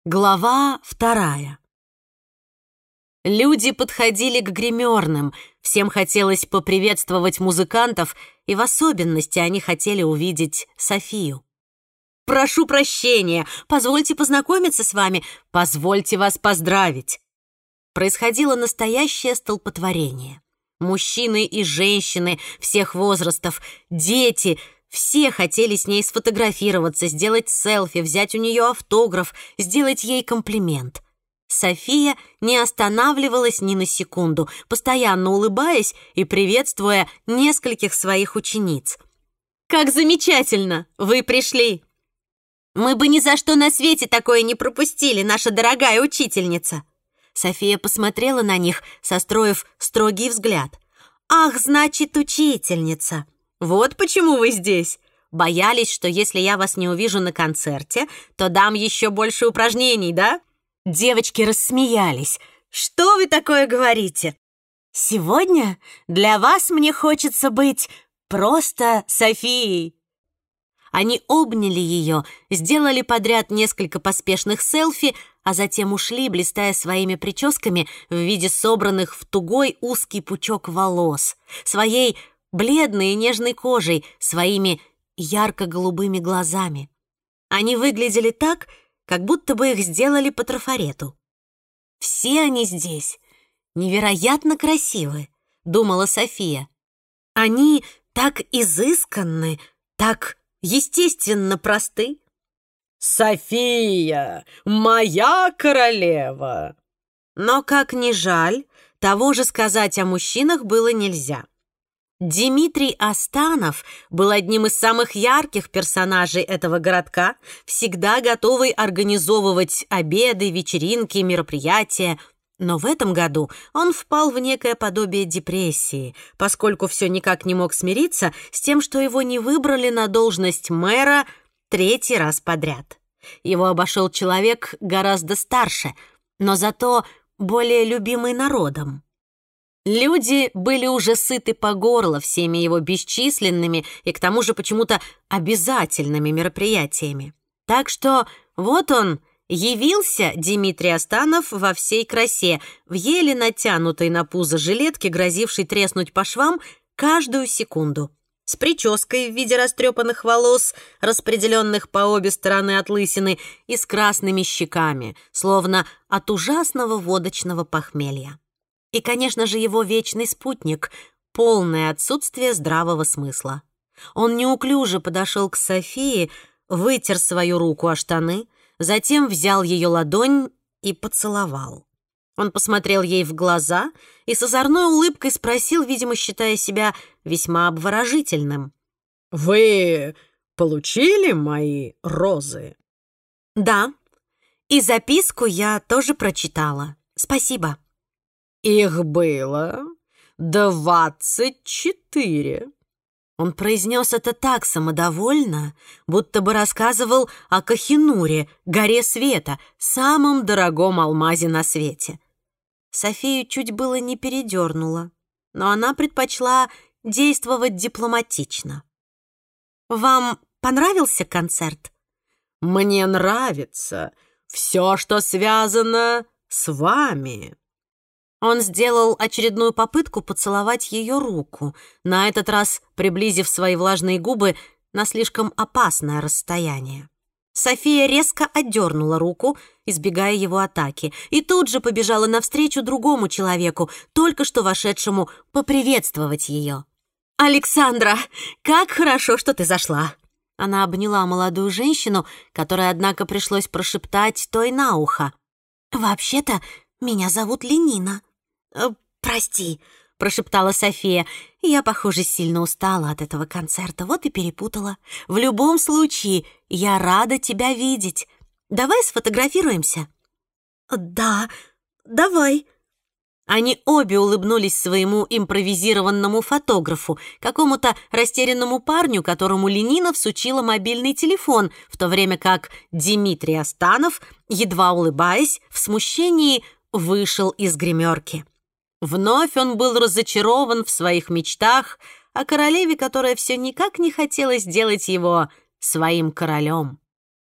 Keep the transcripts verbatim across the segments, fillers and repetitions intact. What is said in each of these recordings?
Глава вторая. Люди подходили к гримерным, всем хотелось поприветствовать музыкантов, и в особенности они хотели увидеть Софию. «Прошу прощения, позвольте познакомиться с вами, позвольте вас поздравить». Происходило настоящее столпотворение. Мужчины и женщины всех возрастов, дети — все хотели с ней сфотографироваться, сделать селфи, взять у нее автограф, сделать ей комплимент. София не останавливалась ни на секунду, постоянно улыбаясь и приветствуя нескольких своих учениц. «Как замечательно! Вы пришли! Мы бы ни за что на свете такое не пропустили, наша дорогая учительница!» София посмотрела на них, состроив строгий взгляд. «Ах, значит, учительница! Вот почему вы здесь! Боялись, что если я вас не увижу на концерте, то дам еще больше упражнений, да?» Девочки рассмеялись. «Что вы такое говорите? Сегодня для вас мне хочется быть просто Софией». Они обняли ее, сделали подряд несколько поспешных селфи, а затем ушли, блистая своими прическами в виде собранных в тугой узкий пучок волос, своей бледной и нежной кожей, своими ярко-голубыми глазами. Они выглядели так, как будто бы их сделали по трафарету. «Все они здесь невероятно красивы», — думала София. «Они так изысканны, так естественно просты». «София, моя королева!» Но, как ни жаль, того же сказать о мужчинах было нельзя. Дмитрий Останов был одним из самых ярких персонажей этого городка, всегда готовый организовывать обеды, вечеринки, мероприятия. Но в этом году он впал в некое подобие депрессии, поскольку все никак не мог смириться с тем, что его не выбрали на должность мэра третий раз подряд. Его обошел человек гораздо старше, но зато более любимый народом. Люди были уже сыты по горло всеми его бесчисленными и к тому же почему-то обязательными мероприятиями. Так что вот он, явился, Дмитрий Останов, во всей красе, в еле натянутой на пузо жилетке, грозившей треснуть по швам каждую секунду, с прической в виде растрепанных волос, распределенных по обе стороны от лысины, и с красными щеками, словно от ужасного водочного похмелья. И, конечно же, его вечный спутник — полное отсутствие здравого смысла. Он неуклюже подошел к Софии, вытер свою руку о штаны, затем взял ее ладонь и поцеловал. Он посмотрел ей в глаза и с озорной улыбкой спросил, видимо, считая себя весьма обворожительным: «Вы получили мои розы?» «Да, и записку я тоже прочитала. Спасибо». «Их было двадцать четыре». Он произнес это так самодовольно, будто бы рассказывал о Кохинуре, горе света, самом дорогом алмазе на свете. Софию чуть было не передернула, но она предпочла действовать дипломатично. «Вам понравился концерт?» «Мне нравится все, что связано с вами». Он сделал очередную попытку поцеловать ее руку, на этот раз приблизив свои влажные губы на слишком опасное расстояние. София резко отдернула руку, избегая его атаки, и тут же побежала навстречу другому человеку, только что вошедшему поприветствовать ее. «Александра, как хорошо, что ты зашла!» Она обняла молодую женщину, которой, однако, пришлось прошептать той на ухо: «Вообще-то меня зовут Ленина». «Прости», — прошептала София. «Я, похоже, сильно устала от этого концерта, вот и перепутала. В любом случае, я рада тебя видеть. Давай сфотографируемся». «Да, давай». Они обе улыбнулись своему импровизированному фотографу, какому-то растерянному парню, которому Ленина всучила мобильный телефон, в то время как Дмитрий Останов, едва улыбаясь, в смущении вышел из гримерки. Вновь он был разочарован в своих мечтах о королеве, которая все никак не хотела сделать его своим королем.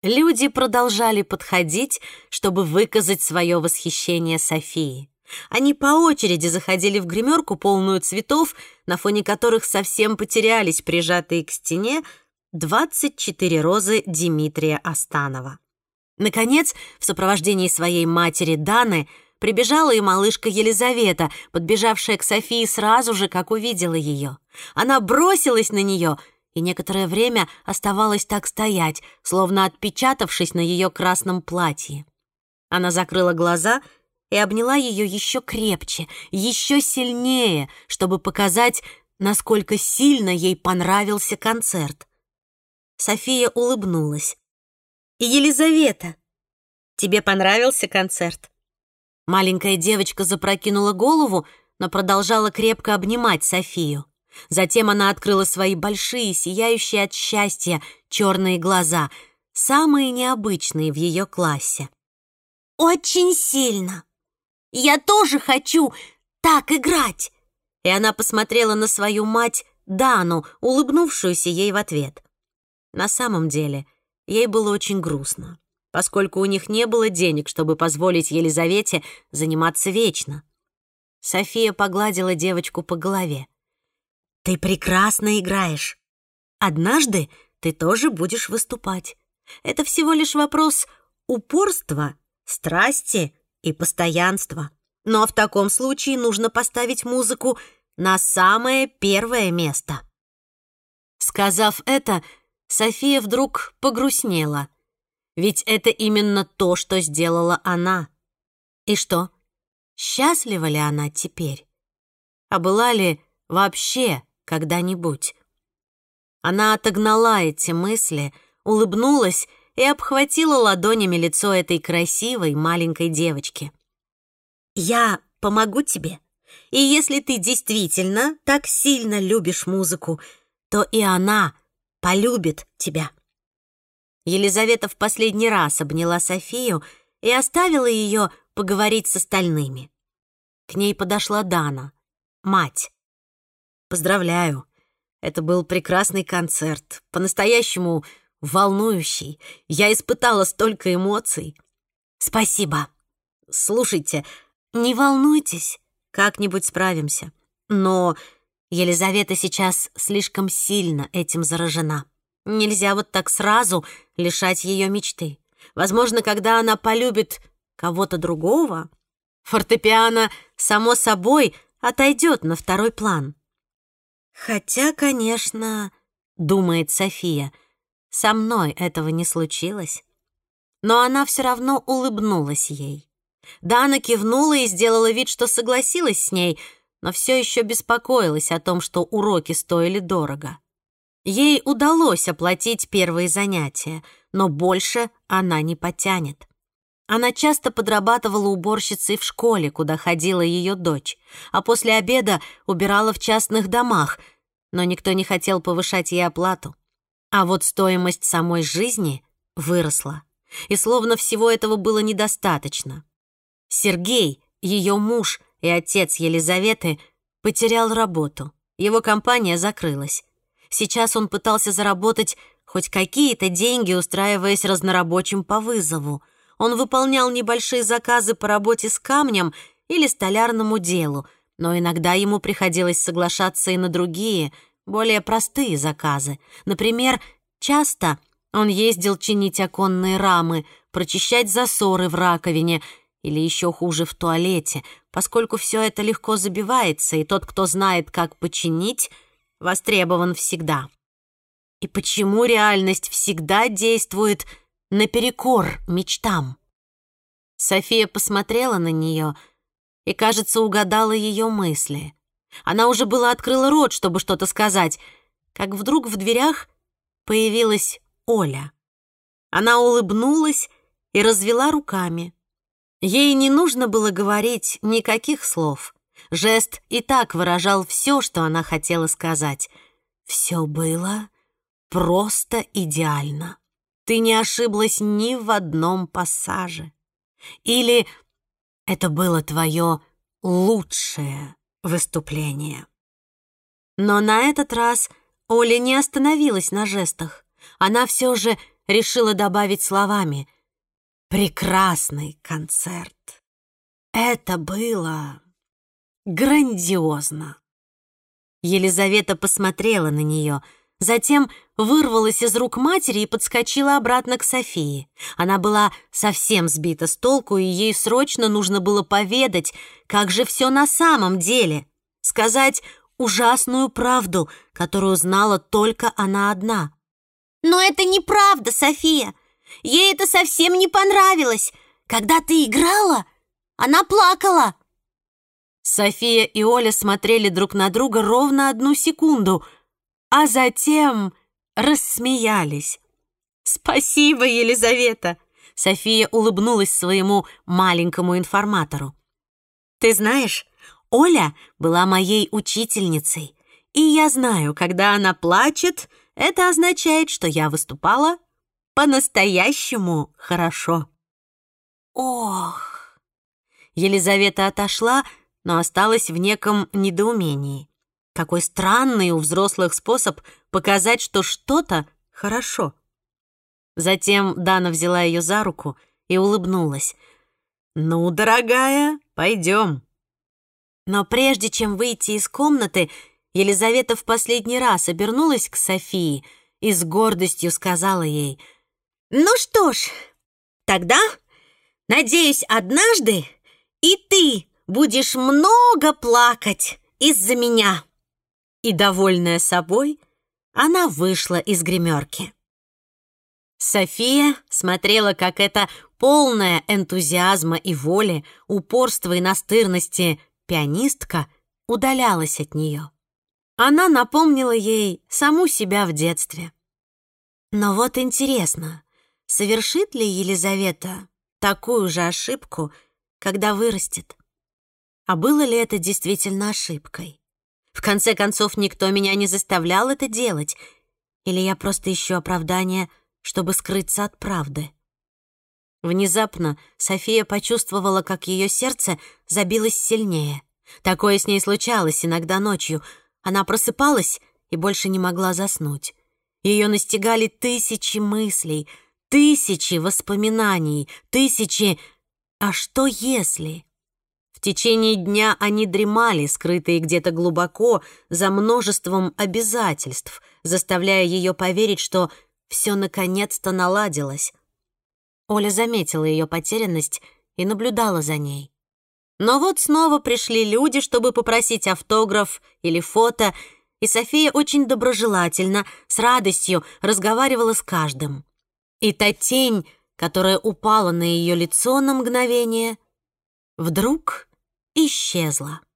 Люди продолжали подходить, чтобы выказать свое восхищение Софии. Они по очереди заходили в гримерку, полную цветов, на фоне которых совсем потерялись прижатые к стене двадцать четыре розы Дмитрия Останова. Наконец, в сопровождении своей матери Даны прибежала и малышка Елизавета, подбежавшая к Софии сразу же, как увидела ее. Она бросилась на нее и некоторое время оставалась так стоять, словно отпечатавшись на ее красном платье. Она закрыла глаза и обняла ее еще крепче, еще сильнее, чтобы показать, насколько сильно ей понравился концерт. София улыбнулась. «Елизавета, тебе понравился концерт?» Маленькая девочка запрокинула голову, но продолжала крепко обнимать Софию. Затем она открыла свои большие, сияющие от счастья, черные глаза, самые необычные в ее классе. «Очень сильно! Я тоже хочу так играть!» И она посмотрела на свою мать Дану, улыбнувшуюся ей в ответ. На самом деле, ей было очень грустно, поскольку у них не было денег, чтобы позволить Елизавете заниматься вечно. София погладила девочку по голове. «Ты прекрасно играешь. Однажды ты тоже будешь выступать. Это всего лишь вопрос упорства, страсти и постоянства. Но в таком случае нужно поставить музыку на самое первое место». Сказав это, София вдруг погрустнела. Ведь это именно то, что сделала она. И что, счастлива ли она теперь? А была ли вообще когда-нибудь? Она отогнала эти мысли, улыбнулась и обхватила ладонями лицо этой красивой маленькой девочки. «Я помогу тебе, и если ты действительно так сильно любишь музыку, то и она полюбит тебя». Елизавета в последний раз обняла Софию и оставила ее поговорить с остальными. К ней подошла Дана, мать. «Поздравляю, это был прекрасный концерт, по-настоящему волнующий. Я испытала столько эмоций». «Спасибо. Слушайте, не волнуйтесь, как-нибудь справимся. Но Елизавета сейчас слишком сильно этим заражена. Нельзя вот так сразу лишать ее мечты. Возможно, когда она полюбит кого-то другого, фортепиано, само собой, отойдет на второй план». «Хотя, конечно, — думает София, — со мной этого не случилось». Но она все равно улыбнулась ей. Дана кивнула и сделала вид, что согласилась с ней, но все еще беспокоилась о том, что уроки стоили дорого. Ей удалось оплатить первые занятия, но больше она не потянет. Она часто подрабатывала уборщицей в школе, куда ходила ее дочь, а после обеда убирала в частных домах, но никто не хотел повышать ей оплату. А вот стоимость самой жизни выросла, и словно всего этого было недостаточно. Сергей, ее муж и отец Елизаветы, потерял работу. Его компания закрылась. Сейчас он пытался заработать хоть какие-то деньги, устраиваясь разнорабочим по вызову. Он выполнял небольшие заказы по работе с камнем или столярному делу, но иногда ему приходилось соглашаться и на другие, более простые заказы. Например, часто он ездил чинить оконные рамы, прочищать засоры в раковине или еще хуже в туалете, поскольку все это легко забивается, и тот, кто знает, как починить, востребован всегда. И почему реальность всегда действует наперекор мечтам? София посмотрела на нее и, кажется, угадала ее мысли. Она уже было открыла рот, чтобы что-то сказать, как вдруг в дверях появилась Оля. Она улыбнулась и развела руками. Ей не нужно было говорить никаких слов. Жест и так выражал все, что она хотела сказать. Все было просто идеально. Ты не ошиблась ни в одном пассаже. Или это было твое лучшее выступление. Но на этот раз Оля не остановилась на жестах. Она все же решила добавить словами: «Прекрасный концерт. Это было грандиозно». Елизавета посмотрела на нее, затем вырвалась из рук матери и подскочила обратно к Софии. Она была совсем сбита с толку, и ей срочно нужно было поведать, как же все на самом деле, сказать ужасную правду, которую знала только она одна. «Но это неправда, София. Ей это совсем не понравилось. Когда ты играла, она плакала». София и Оля смотрели друг на друга ровно одну секунду, а затем рассмеялись. «Спасибо, Елизавета!» София улыбнулась своему маленькому информатору. «Ты знаешь, Оля была моей учительницей, и я знаю, когда она плачет, это означает, что я выступала по-настоящему хорошо». «Ох!» Елизавета отошла, но осталась в неком недоумении. Какой странный у взрослых способ показать, что что-то хорошо. Затем Дана взяла ее за руку и улыбнулась. «Ну, дорогая, пойдем». Но прежде чем выйти из комнаты, Елизавета в последний раз обернулась к Софии и с гордостью сказала ей: «Ну что ж, тогда, надеюсь, однажды и ты будешь много плакать из-за меня». И, довольная собой, она вышла из гримерки. София смотрела, как эта полная энтузиазма и воли, упорства и настырности пианистка удалялась от нее. Она напомнила ей саму себя в детстве. Но вот интересно, совершит ли Елизавета такую же ошибку, когда вырастет? А было ли это действительно ошибкой? В конце концов, никто меня не заставлял это делать. Или я просто ищу оправдание, чтобы скрыться от правды? Внезапно София почувствовала, как ее сердце забилось сильнее. Такое с ней случалось иногда ночью. Она просыпалась и больше не могла заснуть. Ее настигали тысячи мыслей, тысячи воспоминаний, тысячи «а что если?». В течение дня они дремали, скрытые где-то глубоко, за множеством обязательств, заставляя ее поверить, что все наконец-то наладилось. Оля заметила ее потерянность и наблюдала за ней. Но вот снова пришли люди, чтобы попросить автограф или фото, и София очень доброжелательно, с радостью разговаривала с каждым. И та тень, которая упала на ее лицо на мгновение, вдруг исчезла.